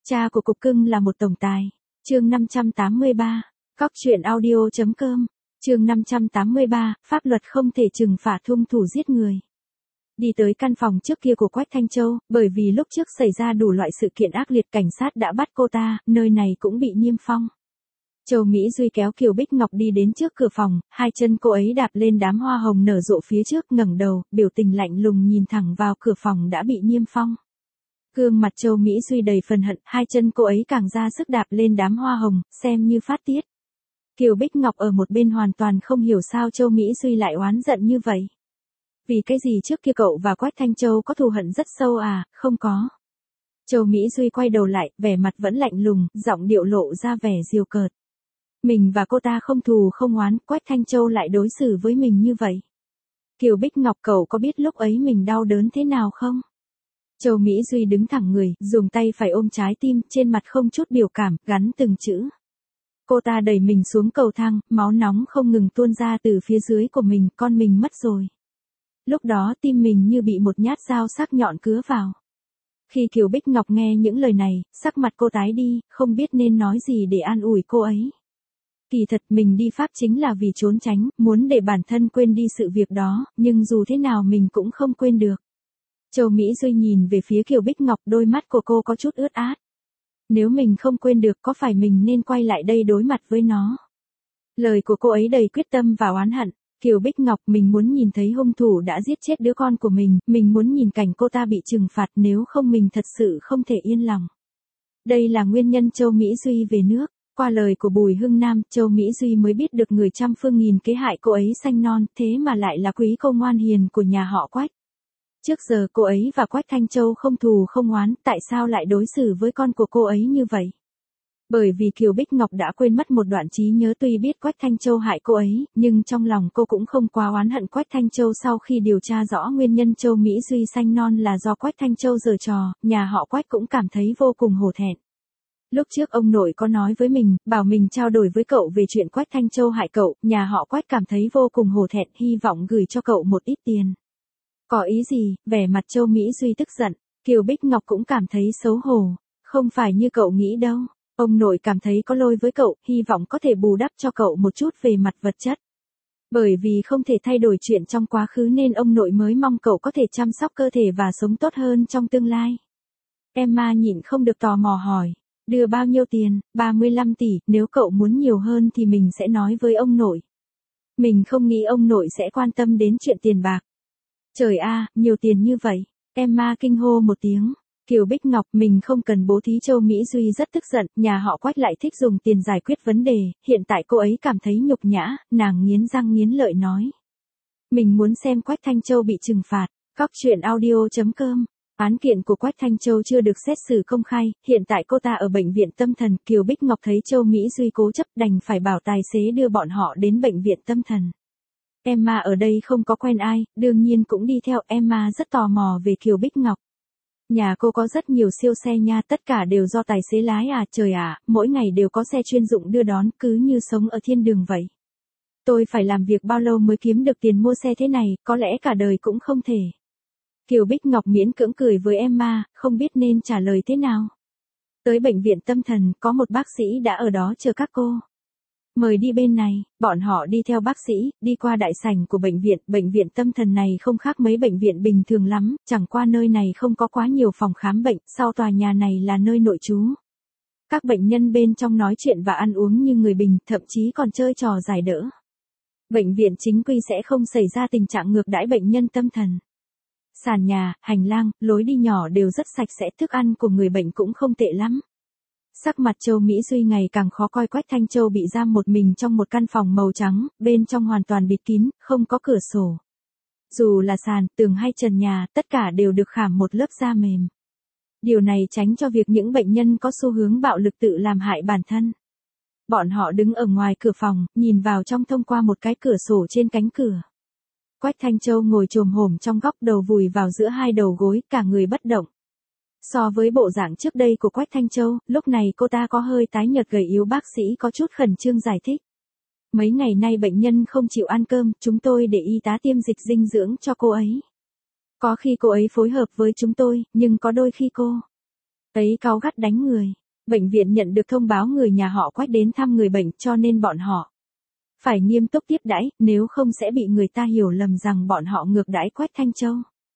Cha của cục cưng là một tổng tài. Chương 583. Cóc truyện audio.com. Chương 583. Pháp luật không thể trừng phạt hung thủ giết người. Đi tới căn phòng trước kia của Quách Thanh Châu, bởi vì lúc trước xảy ra đủ loại sự kiện ác liệt, cảnh sát đã bắt cô ta, nơi này cũng bị niêm phong. Châu Mỹ Duy kéo Kiều Bích Ngọc đi đến trước cửa phòng, hai chân cô ấy đạp lên đám hoa hồng nở rộ phía trước, ngẩng đầu, biểu tình lạnh lùng nhìn thẳng vào cửa phòng đã bị niêm phong. Gương mặt Châu Mỹ Duy đầy phần hận, hai chân cô ấy càng ra sức đạp lên đám hoa hồng, xem như phát tiết. Kiều Bích Ngọc ở một bên hoàn toàn không hiểu sao Châu Mỹ Duy lại oán giận như vậy. Vì cái gì trước kia cậu và Quách Thanh Châu có thù hận rất sâu à? Không có. Châu Mỹ Duy quay đầu lại, vẻ mặt vẫn lạnh lùng, giọng điệu lộ ra vẻ giễu cợt. Mình và cô ta không thù không oán, Quách Thanh Châu lại đối xử với mình như vậy. Kiều Bích Ngọc, cậu có biết lúc ấy mình đau đớn thế nào không? Châu Mỹ Duy đứng thẳng người, dùng tay phải ôm trái tim, trên mặt không chút biểu cảm, gắn từng chữ. Cô ta đẩy mình xuống cầu thang, máu nóng không ngừng tuôn ra từ phía dưới của mình, con mình mất rồi. Lúc đó tim mình như bị một nhát dao sắc nhọn cứa vào. Khi Kiều Bích Ngọc nghe những lời này, sắc mặt cô tái đi, không biết nên nói gì để an ủi cô ấy. Kỳ thật mình đi Pháp chính là vì trốn tránh, muốn để bản thân quên đi sự việc đó, nhưng dù thế nào mình cũng không quên được. Châu Mỹ Duy nhìn về phía Kiều Bích Ngọc, đôi mắt của cô có chút ướt át. Nếu mình không quên được, có phải mình nên quay lại đây đối mặt với nó? Lời của cô ấy đầy quyết tâm và oán hận. Kiều Bích Ngọc, mình muốn nhìn thấy hung thủ đã giết chết đứa con của mình muốn nhìn cảnh cô ta bị trừng phạt, nếu không mình thật sự không thể yên lòng. Đây là nguyên nhân Châu Mỹ Duy về nước. Qua lời của Bùi Hưng Nam, Châu Mỹ Duy mới biết được người trăm phương nghìn kế hại cô ấy sanh non, thế mà lại là quý cô ngoan hiền của nhà họ Quách. Trước giờ cô ấy và Quách Thanh Châu không thù không oán, tại sao lại đối xử với con của cô ấy như vậy? Bởi vì Kiều Bích Ngọc đã quên mất một đoạn trí nhớ, tuy biết Quách Thanh Châu hại cô ấy, nhưng trong lòng cô cũng không quá oán hận Quách Thanh Châu. Sau khi điều tra rõ nguyên nhân Châu Mỹ Duy sanh non là do Quách Thanh Châu giở trò, nhà họ Quách cũng cảm thấy vô cùng hổ thẹn. Lúc trước ông nội có nói với mình, bảo mình trao đổi với cậu về chuyện Quách Thanh Châu hại cậu, nhà họ Quách cảm thấy vô cùng hổ thẹn, hy vọng gửi cho cậu một ít tiền. Có ý gì? Vẻ mặt Châu Mỹ Duy tức giận, Kiều Bích Ngọc cũng cảm thấy xấu hổ. Không phải như cậu nghĩ đâu, ông nội cảm thấy có lỗi với cậu, hy vọng có thể bù đắp cho cậu một chút về mặt vật chất. Bởi vì không thể thay đổi chuyện trong quá khứ nên ông nội mới mong cậu có thể chăm sóc cơ thể và sống tốt hơn trong tương lai. Emma nhịn không được tò mò hỏi. Đưa bao nhiêu tiền? 35 tỷ, nếu cậu muốn nhiều hơn thì mình sẽ nói với ông nội. Mình không nghĩ ông nội sẽ quan tâm đến chuyện tiền bạc. Trời a, nhiều tiền như vậy. Emma kinh hô một tiếng. Kiều Bích Ngọc, mình không cần bố thí. Châu Mỹ Duy rất tức giận, nhà họ Quách lại thích dùng tiền giải quyết vấn đề, hiện tại cô ấy cảm thấy nhục nhã, nàng nghiến răng nghiến lợi nói. Mình muốn xem Quách Thanh Châu bị trừng phạt. Cóc truyện audio.com. Án kiện của Quách Thanh Châu chưa được xét xử công khai, hiện tại cô ta ở bệnh viện tâm thần. Kiều Bích Ngọc thấy Châu Mỹ Duy cố chấp đành phải bảo tài xế đưa bọn họ đến bệnh viện tâm thần. Emma ở đây không có quen ai, đương nhiên cũng đi theo. Emma rất tò mò về Kiều Bích Ngọc. Nhà cô có rất nhiều siêu xe nha, tất cả đều do tài xế lái à? Trời ạ, mỗi ngày đều có xe chuyên dụng đưa đón, cứ như sống ở thiên đường vậy. Tôi phải làm việc bao lâu mới kiếm được tiền mua xe thế này, có lẽ cả đời cũng không thể. Kiều Bích Ngọc miễn cưỡng cười với Emma, không biết nên trả lời thế nào. Tới bệnh viện tâm thần, có một bác sĩ đã ở đó chờ các cô. Mời đi bên này, bọn họ đi theo bác sĩ, đi qua đại sảnh của bệnh viện tâm thần này không khác mấy bệnh viện bình thường lắm, chẳng qua nơi này không có quá nhiều phòng khám bệnh, sau tòa nhà này là nơi nội trú. Các bệnh nhân bên trong nói chuyện và ăn uống như người bình, thậm chí còn chơi trò giải đỡ. Bệnh viện chính quy sẽ không xảy ra tình trạng ngược đãi bệnh nhân tâm thần. Sàn nhà, hành lang, lối đi nhỏ đều rất sạch sẽ, thức ăn của người bệnh cũng không tệ lắm. Sắc mặt Châu Mỹ Duy ngày càng khó coi. Quách Thanh Châu bị giam một mình trong một căn phòng màu trắng, bên trong hoàn toàn bịt kín, không có cửa sổ. Dù là sàn, tường hay trần nhà, tất cả đều được khảm một lớp da mềm. Điều này tránh cho việc những bệnh nhân có xu hướng bạo lực tự làm hại bản thân. Bọn họ đứng ở ngoài cửa phòng, nhìn vào trong thông qua một cái cửa sổ trên cánh cửa. Quách Thanh Châu ngồi chồm hổm trong góc, đầu vùi vào giữa hai đầu gối, cả người bất động. So với bộ dạng trước đây của Quách Thanh Châu, lúc này cô ta có hơi tái nhợt gầy yếu. Bác sĩ có chút khẩn trương giải thích. Mấy ngày nay bệnh nhân không chịu ăn cơm, chúng tôi để y tá tiêm dịch dinh dưỡng cho cô ấy. Có khi cô ấy phối hợp với chúng tôi, nhưng có đôi khi cô Ấy cáu gắt đánh người. Bệnh viện nhận được thông báo người nhà họ Quách đến thăm người bệnh cho nên bọn họ phải nghiêm túc tiếp đãi, nếu không sẽ bị người ta hiểu lầm rằng bọn họ ngược đãi Quách Thanh Châu.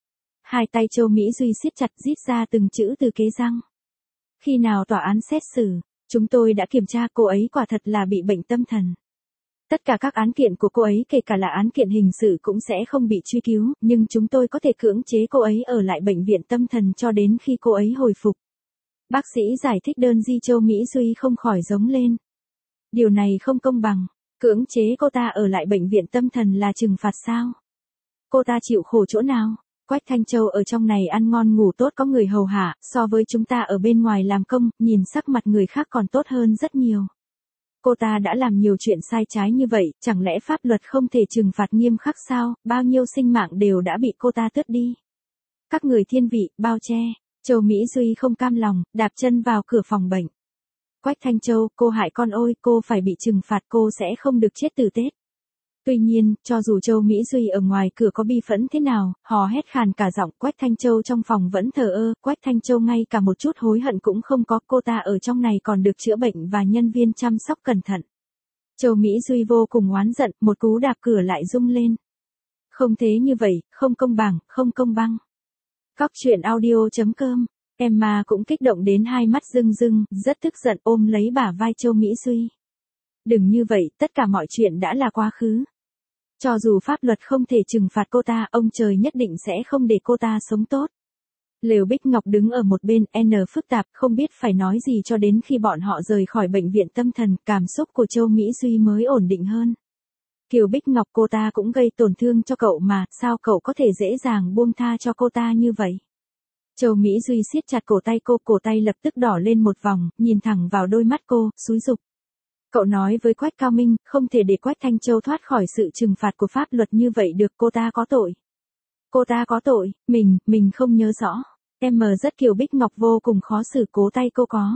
Hai tay Châu Mỹ Duy siết chặt rít ra từng chữ từ kế răng. Khi nào tòa án xét xử, chúng tôi đã kiểm tra cô ấy quả thật là bị bệnh tâm thần. Tất cả các án kiện của cô ấy kể cả là án kiện hình sự cũng sẽ không bị truy cứu, nhưng chúng tôi có thể cưỡng chế cô ấy ở lại bệnh viện tâm thần cho đến khi cô ấy hồi phục. Bác sĩ giải thích đơn di. Châu Mỹ Duy không khỏi giống lên. Điều này không công bằng, cưỡng chế cô ta ở lại bệnh viện tâm thần là trừng phạt sao? Cô ta chịu khổ chỗ nào? Quách Thanh Châu ở trong này ăn ngon ngủ tốt có người hầu hạ, so với chúng ta ở bên ngoài làm công, nhìn sắc mặt người khác còn tốt hơn rất nhiều. Cô ta đã làm nhiều chuyện sai trái như vậy, chẳng lẽ pháp luật không thể trừng phạt nghiêm khắc sao? Bao nhiêu sinh mạng đều đã bị cô ta tước đi. Các người thiên vị, bao che. Châu Mỹ Duy không cam lòng, đạp chân vào cửa phòng bệnh. Quách Thanh Châu, cô hại con ôi, cô phải bị trừng phạt, cô sẽ không được chết từ Tết. Tuy nhiên, cho dù Châu Mỹ Duy ở ngoài cửa có bi phẫn thế nào, hò hét khàn cả giọng, Quách Thanh Châu trong phòng vẫn thờ ơ, Quách Thanh Châu ngay cả một chút hối hận cũng không có, cô ta ở trong này còn được chữa bệnh và nhân viên chăm sóc cẩn thận. Châu Mỹ Duy vô cùng oán giận, một cú đạp cửa lại rung lên. Không thế như vậy, không công bằng, không công bằng. Cóc truyện audio.com, Emma cũng kích động đến hai mắt rưng rưng, rất tức giận ôm lấy bả vai Châu Mỹ Duy. Đừng như vậy, tất cả mọi chuyện đã là quá khứ. Cho dù pháp luật không thể trừng phạt cô ta, ông trời nhất định sẽ không để cô ta sống tốt. Lều Bích Ngọc đứng ở một bên, phức tạp, không biết phải nói gì cho đến khi bọn họ rời khỏi bệnh viện tâm thần, cảm xúc của Châu Mỹ Duy mới ổn định hơn. Kiều Bích Ngọc, cô ta cũng gây tổn thương cho cậu mà, sao cậu có thể dễ dàng buông tha cho cô ta như vậy? Châu Mỹ Duy siết chặt cổ tay lập tức đỏ lên một vòng, nhìn thẳng vào đôi mắt cô, xúi giục. Cậu nói với Quách Cao Minh, không thể để Quách Thanh Châu thoát khỏi sự trừng phạt của pháp luật như vậy được, cô ta có tội. Cô ta có tội, mình không nhớ rõ. Rất Kiều Bích Ngọc vô cùng khó xử, cố tay cô có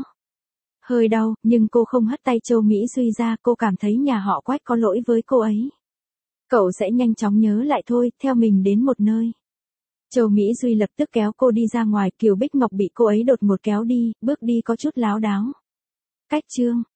hơi đau, nhưng cô không hất tay Châu Mỹ Duy ra, cô cảm thấy nhà họ Quách có lỗi với cô ấy. Cậu sẽ nhanh chóng nhớ lại thôi, theo mình đến một nơi. Châu Mỹ Duy lập tức kéo cô đi ra ngoài, Kiều Bích Ngọc bị cô ấy đột ngột kéo đi, bước đi có chút láo đáo. Cách chương